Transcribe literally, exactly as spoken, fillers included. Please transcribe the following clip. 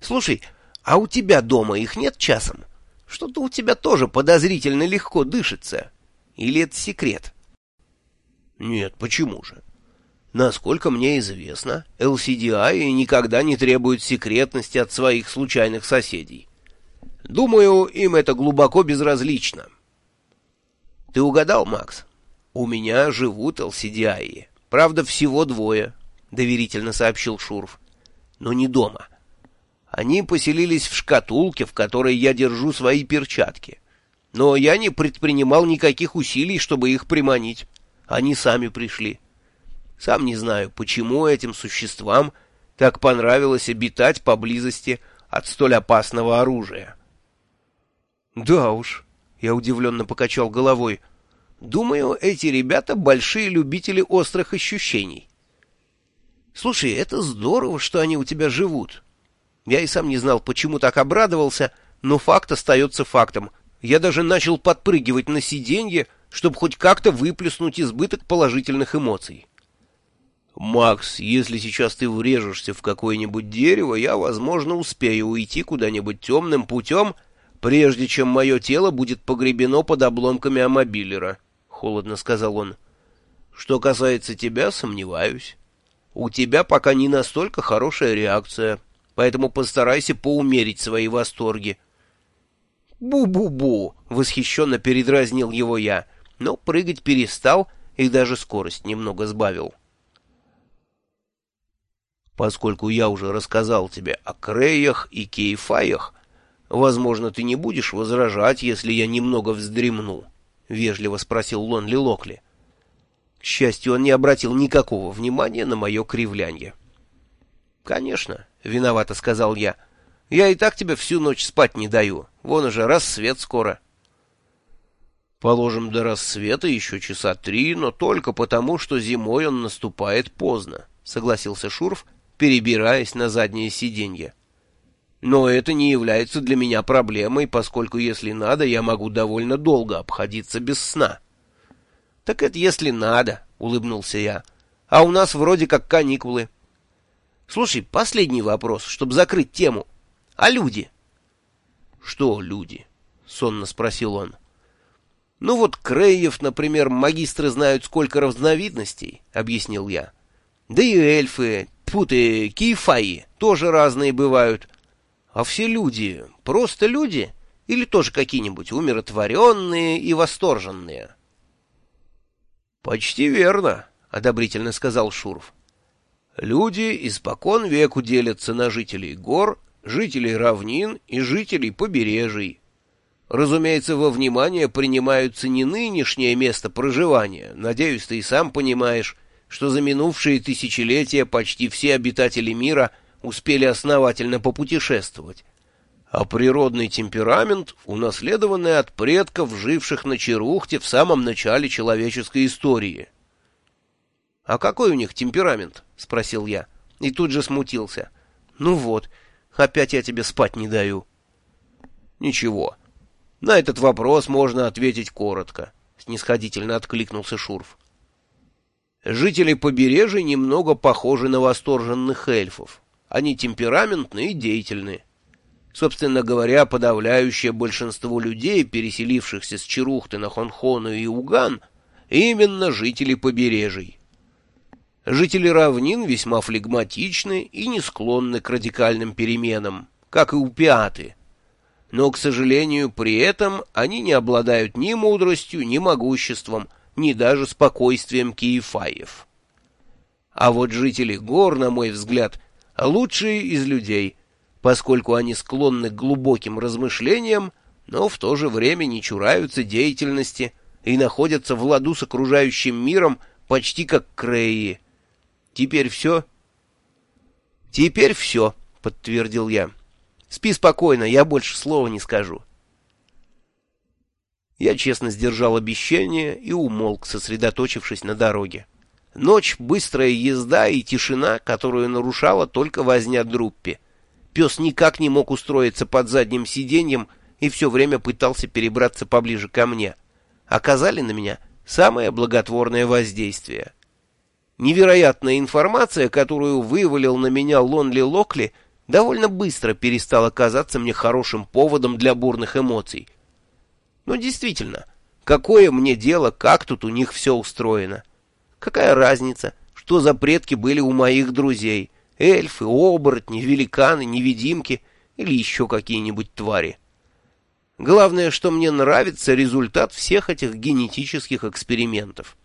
Слушай, а у тебя дома их нет часом? Что-то у тебя тоже подозрительно легко дышится. Или это секрет? Нет, почему же? Насколько мне известно, эл си ди ай никогда не требует секретности от своих случайных соседей. Думаю, им это глубоко безразлично. Ты угадал, Макс? У меня живут эл си ди ай. Правда, всего двое, доверительно сообщил Шурф. Но не дома. Они поселились в шкатулке, в которой я держу свои перчатки. Но я не предпринимал никаких усилий, чтобы их приманить. Они сами пришли. Сам не знаю, почему этим существам так понравилось обитать поблизости от столь опасного оружия. Да уж, я удивленно покачал головой. Думаю, эти ребята большие любители острых ощущений. Слушай, это здорово, что они у тебя живут. Я и сам не знал, почему так обрадовался, но факт остается фактом. Я даже начал подпрыгивать на сиденье, чтобы хоть как-то выплеснуть избыток положительных эмоций. «Макс, если сейчас ты врежешься в какое-нибудь дерево, я, возможно, успею уйти куда-нибудь темным путем, прежде чем мое тело будет погребено под обломками амобилера», — холодно сказал он. «Что касается тебя, сомневаюсь. У тебя пока не настолько хорошая реакция, поэтому постарайся поумерить свои восторги». «Бу-бу-бу!» — восхищенно передразнил его я, но прыгать перестал и даже скорость немного сбавил. «Поскольку я уже рассказал тебе о Креях и Кейфаях, возможно, ты не будешь возражать, если я немного вздремну?» — вежливо спросил Лонли Локли. К счастью, он не обратил никакого внимания на мое кривлянье. «Конечно», — виновато сказал я. «Я и так тебе всю ночь спать не даю. Вон уже рассвет скоро». «Положим, до рассвета еще часа три, но только потому, что зимой он наступает поздно», — согласился Шурф, перебираясь на заднее сиденье. «Но это не является для меня проблемой, поскольку, если надо, я могу довольно долго обходиться без сна». «Так это если надо», — улыбнулся я. «А у нас вроде как каникулы». «Слушай, последний вопрос, чтобы закрыть тему. А люди?» «Что люди?» — сонно спросил он. «Ну вот Креев, например, магистры знают сколько разновидностей», — объяснил я. «Да и эльфы, тьфу ты, кейфаи, тоже разные бывают. А все люди, просто люди или тоже какие-нибудь умиротворенные и восторженные?» «Почти верно», — одобрительно сказал Шурф. «Люди испокон веку делятся на жителей гор, жителей равнин и жителей побережий. Разумеется, во внимание принимаются не нынешнее место проживания. Надеюсь, ты и сам понимаешь, что за минувшие тысячелетия почти все обитатели мира успели основательно попутешествовать. А природный темперамент, унаследованный от предков, живших на Черухте в самом начале человеческой истории». «А какой у них темперамент?» — спросил я. И тут же смутился. «Ну вот, опять я тебе спать не даю». «Ничего, на этот вопрос можно ответить коротко», — снисходительно откликнулся Шурф. «Жители побережья немного похожи на восторженных эльфов. Они темпераментны и деятельны. Собственно говоря, подавляющее большинство людей, переселившихся с Черухты на Хонхону и Уган, именно жители побережий. Жители равнин весьма флегматичны и не склонны к радикальным переменам, как и упиаты. Но, к сожалению, при этом они не обладают ни мудростью, ни могуществом, ни даже спокойствием кейфаев. А вот жители гор, на мой взгляд, лучшие из людей, поскольку они склонны к глубоким размышлениям, но в то же время не чураются деятельности и находятся в ладу с окружающим миром почти как Креи. Теперь все?» «Теперь все», — подтвердил я. «Спи спокойно, я больше слова не скажу». Я честно сдержал обещание и умолк, сосредоточившись на дороге. Ночь, быстрая езда и тишина, которую нарушала только возня Друппи. Пес никак не мог устроиться под задним сиденьем и все время пытался перебраться поближе ко мне. Оказали на меня самое благотворное воздействие. Невероятная информация, которую вывалил на меня Лонли Локли, довольно быстро перестало казаться мне хорошим поводом для бурных эмоций. Но действительно, какое мне дело, как тут у них все устроено? Какая разница, что за предки были у моих друзей? Эльфы, оборотни, великаны, невидимки или еще какие-нибудь твари? Главное, что мне нравится результат всех этих генетических экспериментов.